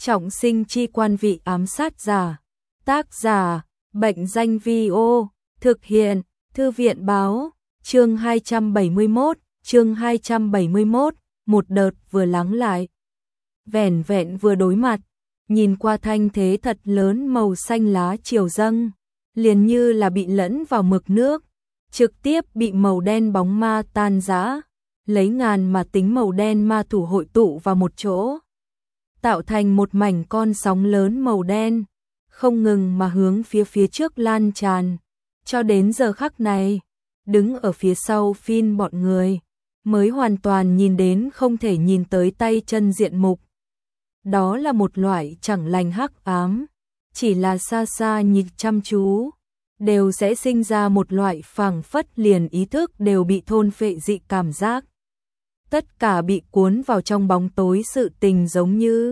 Trọng sinh chi quan vị ám sát giả. Tác giả, Bệnh danh Vi-ô, thực hiện, Thư viện báo, chương 271, một đợt vừa lắng lại. Vẻn vẹn vừa đối mặt, nhìn qua thanh thế thật lớn màu xanh lá chiều dâng, liền như là bị lẫn vào mực nước, trực tiếp bị màu đen bóng ma tan rã, lấy ngàn mà tính màu đen ma thủ hội tụ vào một chỗ, tạo thành một mảnh con sóng lớn màu đen, không ngừng mà hướng phía trước lan tràn, cho đến giờ khắc này, đứng ở phía sau Phin bọn người, mới hoàn toàn nhìn đến không thể nhìn tới tay chân diện mục. Đó là một loại chẳng lành hắc ám, chỉ là xa xa nhìn chăm chú, đều sẽ sinh ra một loại phảng phất liền ý thức đều bị thôn phệ dị cảm giác. Tất cả bị cuốn vào trong bóng tối sự tình giống như,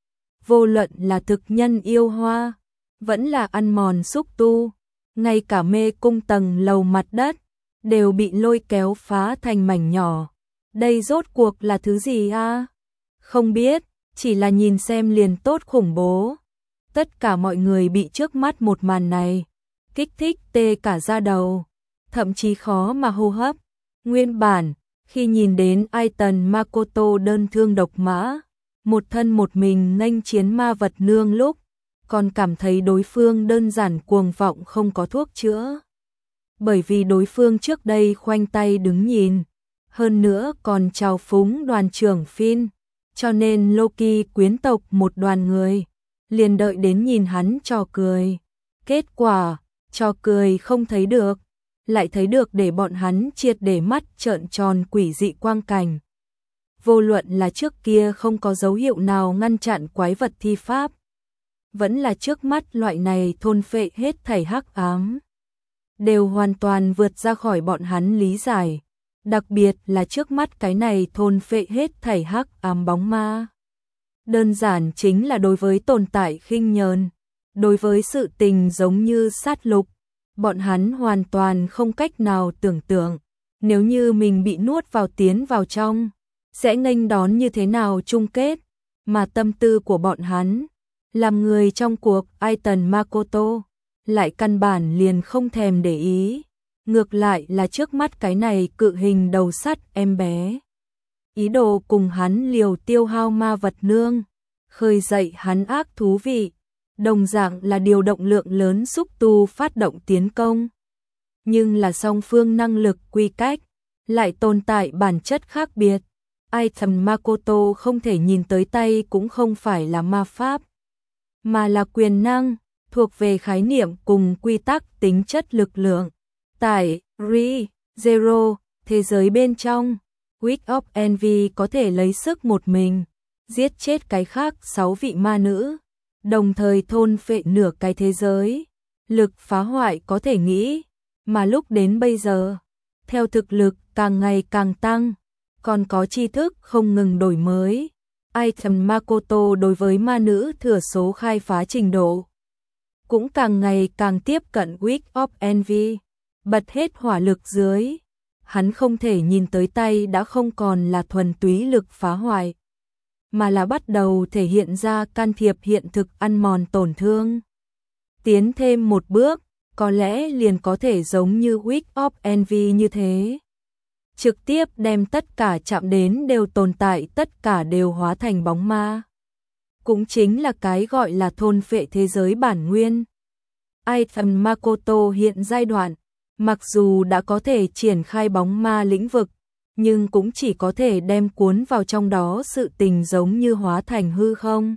vô luận là thực nhân yêu hoa, vẫn là ăn mòn xúc tu, ngay cả mê cung tầng lầu mặt đất, đều bị lôi kéo phá thành mảnh nhỏ. Đây rốt cuộc là thứ gì a? Không biết, chỉ là nhìn xem liền tốt khủng bố. Tất cả mọi người bị trước mắt một màn này kích thích tê cả da đầu, thậm chí khó mà hô hấp. Nguyên bản, khi nhìn đến Aiton Makoto đơn thương độc mã, một thân một mình nghênh chiến ma vật nương lúc, còn cảm thấy đối phương đơn giản cuồng vọng không có thuốc chữa. Bởi vì đối phương trước đây khoanh tay đứng nhìn, hơn nữa còn trào phúng đoàn trưởng Phin, cho nên Loki quyến tộc một đoàn người, liền đợi đến nhìn hắn trò cười. Kết quả, trò cười không thấy được, lại thấy được để bọn hắn triệt để mắt trợn tròn quỷ dị quang cảnh. Vô luận là trước kia không có dấu hiệu nào ngăn chặn quái vật thi pháp, vẫn là trước mắt loại này thôn phệ hết thảy hắc ám, đều hoàn toàn vượt ra khỏi bọn hắn lý giải, đặc biệt là trước mắt cái này thôn phệ hết thảy hắc ám bóng ma. Đơn giản chính là đối với tồn tại khinh nhờn, đối với sự tình giống như sát lục, bọn hắn hoàn toàn không cách nào tưởng tượng, nếu như mình bị nuốt vào tiến vào trong, sẽ nghênh đón như thế nào chung kết, mà tâm tư của bọn hắn, làm người trong cuộc Aiton Makoto, lại căn bản liền không thèm để ý, ngược lại là trước mắt cái này cự hình đầu sắt em bé. Ý đồ cùng hắn liều tiêu hao ma vật nương, khơi dậy hắn ác thú vị, đồng dạng là điều động lượng lớn xúc tu phát động tiến công. Nhưng là song phương năng lực quy cách, lại tồn tại bản chất khác biệt. Aiton Makoto không thể nhìn tới tay cũng không phải là ma pháp, mà là quyền năng, thuộc về khái niệm cùng quy tắc tính chất lực lượng. Tại Re-Zero, thế giới bên trong, Week of Envy có thể lấy sức một mình, giết chết cái khác 6 vị ma nữ, đồng thời thôn phệ nửa cái thế giới. Lực phá hoại có thể nghĩ, mà lúc đến bây giờ, theo thực lực càng ngày càng tăng, còn có tri thức không ngừng đổi mới, Aiton Makoto đối với ma nữ thừa số khai phá trình độ cũng càng ngày càng tiếp cận Week of Envy. Bật hết hỏa lực dưới, hắn không thể nhìn tới tay đã không còn là thuần túy lực phá hoại, mà là bắt đầu thể hiện ra can thiệp hiện thực ăn mòn tổn thương. Tiến thêm một bước, có lẽ liền có thể giống như Week of Envy như thế, trực tiếp đem tất cả chạm đến đều tồn tại, tất cả đều hóa thành bóng ma. Cũng chính là cái gọi là thôn phệ thế giới bản nguyên. Aiton Makoto hiện giai đoạn, mặc dù đã có thể triển khai bóng ma lĩnh vực, nhưng cũng chỉ có thể đem cuốn vào trong đó sự tình giống như hóa thành hư không.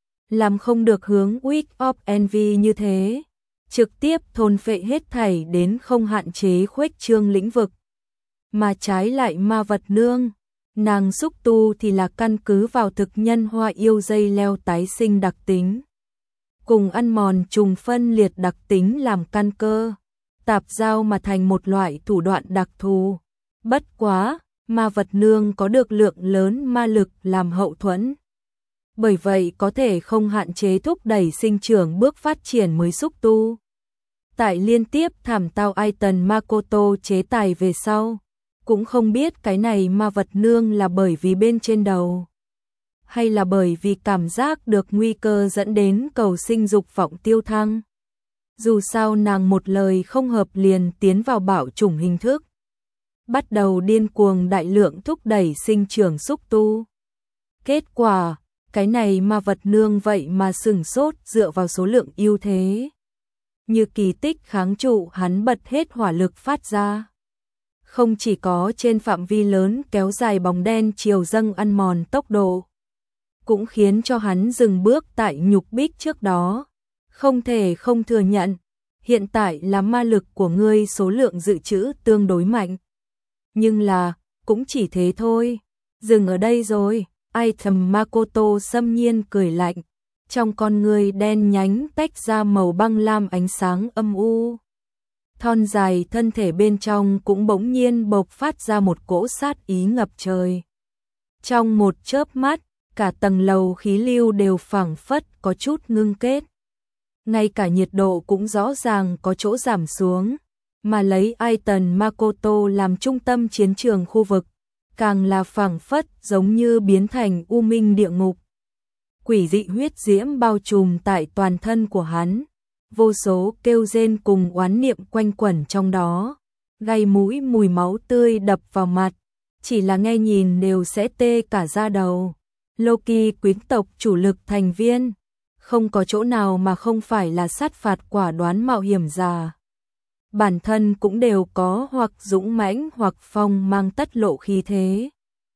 Làm không được hướng Week of Envy như thế, trực tiếp thôn phệ hết thảy đến không hạn chế khuếch trương lĩnh vực. Mà trái lại ma vật nương, nàng xúc tu thì là căn cứ vào thực nhân hoa yêu dây leo tái sinh đặc tính, cùng ăn mòn trùng phân liệt đặc tính làm căn cơ, tạp giao mà thành một loại thủ đoạn đặc thù. Bất quá, ma vật nương có được lượng lớn ma lực làm hậu thuẫn, bởi vậy có thể không hạn chế thúc đẩy sinh trưởng bước phát triển mới xúc tu. Tại liên tiếp thảm tao Aiton Makoto chế tài về sau, cũng không biết cái này ma vật nương là bởi vì bên trên đầu hay là bởi vì cảm giác được nguy cơ dẫn đến cầu sinh dục vọng tiêu thăng. Dù sao nàng một lời không hợp liền tiến vào bạo chủng hình thức, bắt đầu điên cuồng đại lượng thúc đẩy sinh trưởng xúc tu. Kết quả, cái này ma vật nương vậy mà sừng sốt dựa vào số lượng ưu thế. Như kỳ tích kháng trụ hắn bật hết hỏa lực phát ra. Không chỉ có trên phạm vi lớn kéo dài bóng đen chiều dâng ăn mòn tốc độ, cũng khiến cho hắn dừng bước tại nhục bích trước đó. Không thể không thừa nhận, hiện tại là ma lực của ngươi số lượng dự trữ tương đối mạnh. Nhưng là, cũng chỉ thế thôi. Dừng ở đây rồi. Item Makoto xâm nhiên cười lạnh. Trong con ngươi đen nhánh tách ra màu băng lam ánh sáng âm u. Thon dài thân thể bên trong cũng bỗng nhiên bộc phát ra một cỗ sát ý ngập trời. Trong một chớp mắt, cả tầng lầu khí lưu đều phảng phất có chút ngưng kết. Ngay cả nhiệt độ cũng rõ ràng có chỗ giảm xuống, mà lấy Aiton Makoto làm trung tâm chiến trường khu vực, càng là phảng phất giống như biến thành u minh địa ngục. Quỷ dị huyết diễm bao trùm tại toàn thân của hắn, vô số kêu rên cùng oán niệm quanh quẩn trong đó, gai mũi mùi máu tươi đập vào mặt, chỉ là nghe nhìn đều sẽ tê cả da đầu. Loki quyến tộc chủ lực thành viên, không có chỗ nào mà không phải là sát phạt quả đoán mạo hiểm giả. Bản thân cũng đều có hoặc dũng mãnh hoặc phong mang tất lộ khí thế.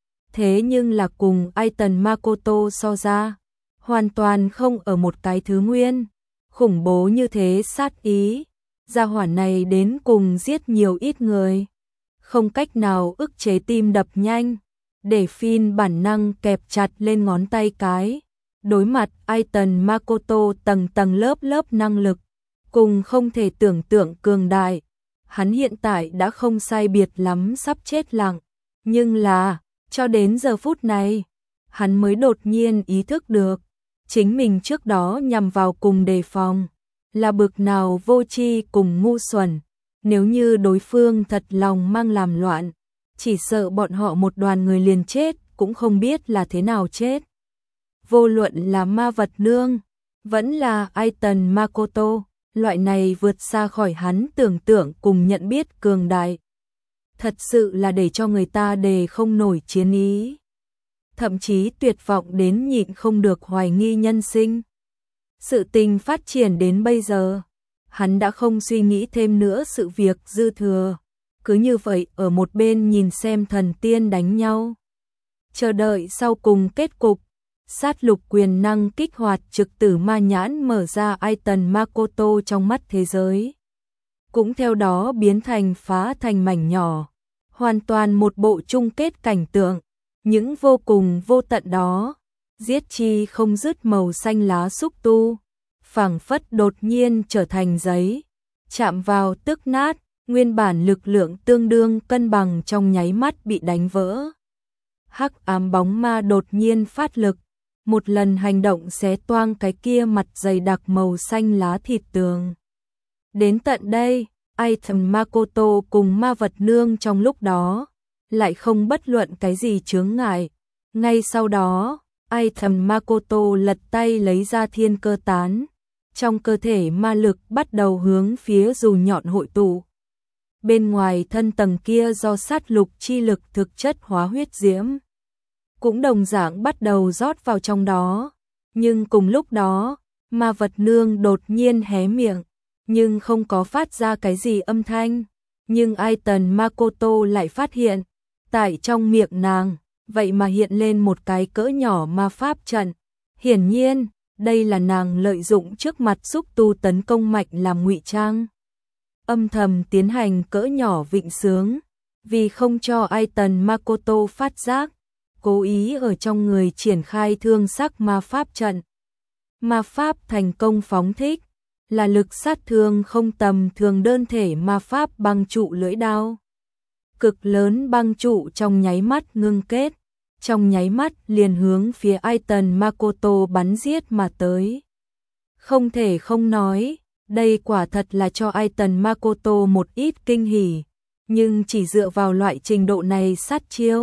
Thế nhưng là cùng Aiton Makoto so ra, hoàn toàn không ở một cái thứ nguyên. Khủng bố như thế sát ý, gia hỏa này đến cùng giết nhiều ít người. Không cách nào ức chế tim đập nhanh, để Phin bản năng kẹp chặt lên ngón tay cái. Đối mặt Aiton Makoto tầng tầng lớp lớp năng lực, cùng không thể tưởng tượng cường đại. Hắn hiện tại đã không sai biệt lắm sắp chết lặng. Nhưng là, cho đến giờ phút này, hắn mới đột nhiên ý thức được. Chính mình trước đó nhằm vào cùng đề phòng, là bực nào vô tri cùng ngu xuẩn. Nếu như đối phương thật lòng mang làm loạn, chỉ sợ bọn họ một đoàn người liền chết, cũng không biết là thế nào chết. Vô luận là ma vật nương, vẫn là Aiton Makoto, loại này vượt xa khỏi hắn tưởng tượng cùng nhận biết cường đại. Thật sự là để cho người ta đề không nổi chiến ý. Thậm chí tuyệt vọng đến nhịn không được hoài nghi nhân sinh. Sự tình phát triển đến bây giờ, hắn đã không suy nghĩ thêm nữa sự việc dư thừa. Cứ như vậy ở một bên nhìn xem thần tiên đánh nhau. Chờ đợi sau cùng kết cục. Sát lục quyền năng kích hoạt trực tử ma nhãn mở ra Aiton Makoto trong mắt thế giới. Cũng theo đó biến thành phá thành mảnh nhỏ. Hoàn toàn một bộ chung kết cảnh tượng. Những vô cùng vô tận đó. Giết chi không dứt màu xanh lá xúc tu. Phảng phất đột nhiên trở thành giấy. Chạm vào tức nát. Nguyên bản lực lượng tương đương cân bằng trong nháy mắt bị đánh vỡ. Hắc ám bóng ma đột nhiên phát lực. Một lần hành động xé toang cái kia mặt dày đặc màu xanh lá thịt tường. Đến tận đây, Aiton Makoto cùng ma vật nương trong lúc đó, lại không bất luận cái gì chướng ngại. Ngay sau đó, Aiton Makoto lật tay lấy ra thiên cơ tán. Trong cơ thể ma lực bắt đầu hướng phía dù nhọn hội tụ. Bên ngoài thân tầng kia do sát lục chi lực thực chất hóa huyết diễm. Cũng đồng dạng bắt đầu rót vào trong đó. Nhưng cùng lúc đó, ma vật nương đột nhiên hé miệng, nhưng không có phát ra cái gì âm thanh. Nhưng Aiton Makoto lại phát hiện, tại trong miệng nàng, vậy mà hiện lên một cái cỡ nhỏ ma pháp trận. Hiển nhiên, đây là nàng lợi dụng trước mặt xúc tu tấn công mạnh làm ngụy trang. Âm thầm tiến hành cỡ nhỏ vịnh sướng, vì không cho Aiton Makoto phát giác. Cố ý ở trong người triển khai thương sắc ma pháp trận. Ma pháp thành công phóng thích, là lực sát thương không tầm thường đơn thể ma pháp băng trụ lưỡi đao. Cực lớn băng trụ trong nháy mắt ngưng kết, trong nháy mắt liền hướng phía Aiton Makoto bắn giết mà tới. Không thể không nói, đây quả thật là cho Aiton Makoto một ít kinh hỉ, nhưng chỉ dựa vào loại trình độ này sát chiêu.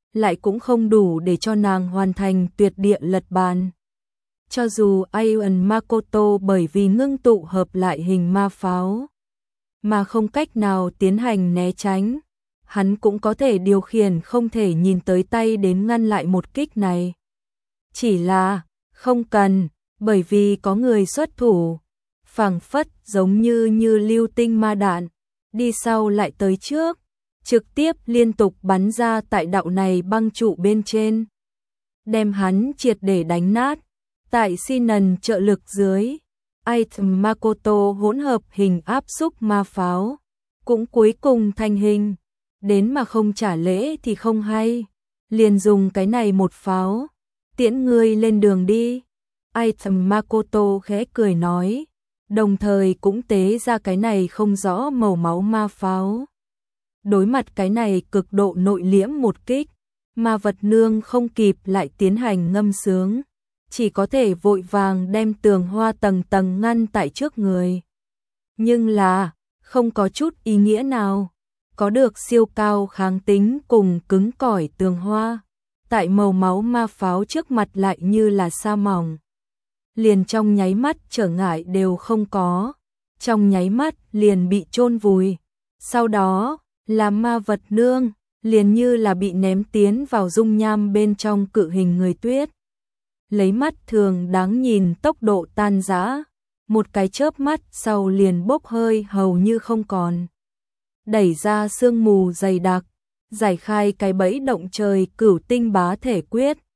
lại cũng không đủ để cho nàng hoàn thành tuyệt địa lật bàn. Cho dù Aeon Makoto bởi vì ngưng tụ hợp lại hình ma pháo mà không cách nào tiến hành né tránh, hắn cũng có thể điều khiển không thể nhìn tới tay đến ngăn lại một kích này. Chỉ là không cần, bởi vì có người xuất thủ, phảng phất giống như lưu tinh ma đạn, đi sau lại tới trước, trực tiếp liên tục bắn ra tại đạo này băng trụ bên trên, đem hắn triệt để đánh nát. Tại Sinon trợ lực dưới, Aeon Makoto hỗn hợp hình áp xúc ma pháo, cũng cuối cùng thành hình, đến mà không trả lễ thì không hay, liền dùng cái này một pháo, tiễn ngươi lên đường đi. Aeon Makoto khẽ cười nói, đồng thời cũng tế ra cái này không rõ màu máu ma pháo. Đối mặt cái này cực độ nội liễm một kích, ma vật nương không kịp lại tiến hành ngâm sướng, chỉ có thể vội vàng đem tường hoa tầng tầng ngăn tại trước người. Nhưng là, không có chút ý nghĩa nào, có được siêu cao kháng tính cùng cứng cỏi tường hoa, tại màu máu ma pháo trước mặt lại như là sa mỏng. Liền trong nháy mắt trở ngại đều không có, trong nháy mắt liền bị chôn vùi. Sau đó, là ma vật nương, liền như là bị ném tiến vào dung nham bên trong cự hình người tuyết. Lấy mắt thường đáng nhìn tốc độ tan rã, một cái chớp mắt sau liền bốc hơi hầu như không còn. Đẩy ra sương mù dày đặc, giải khai cái bẫy động trời cửu tinh bá thể quyết,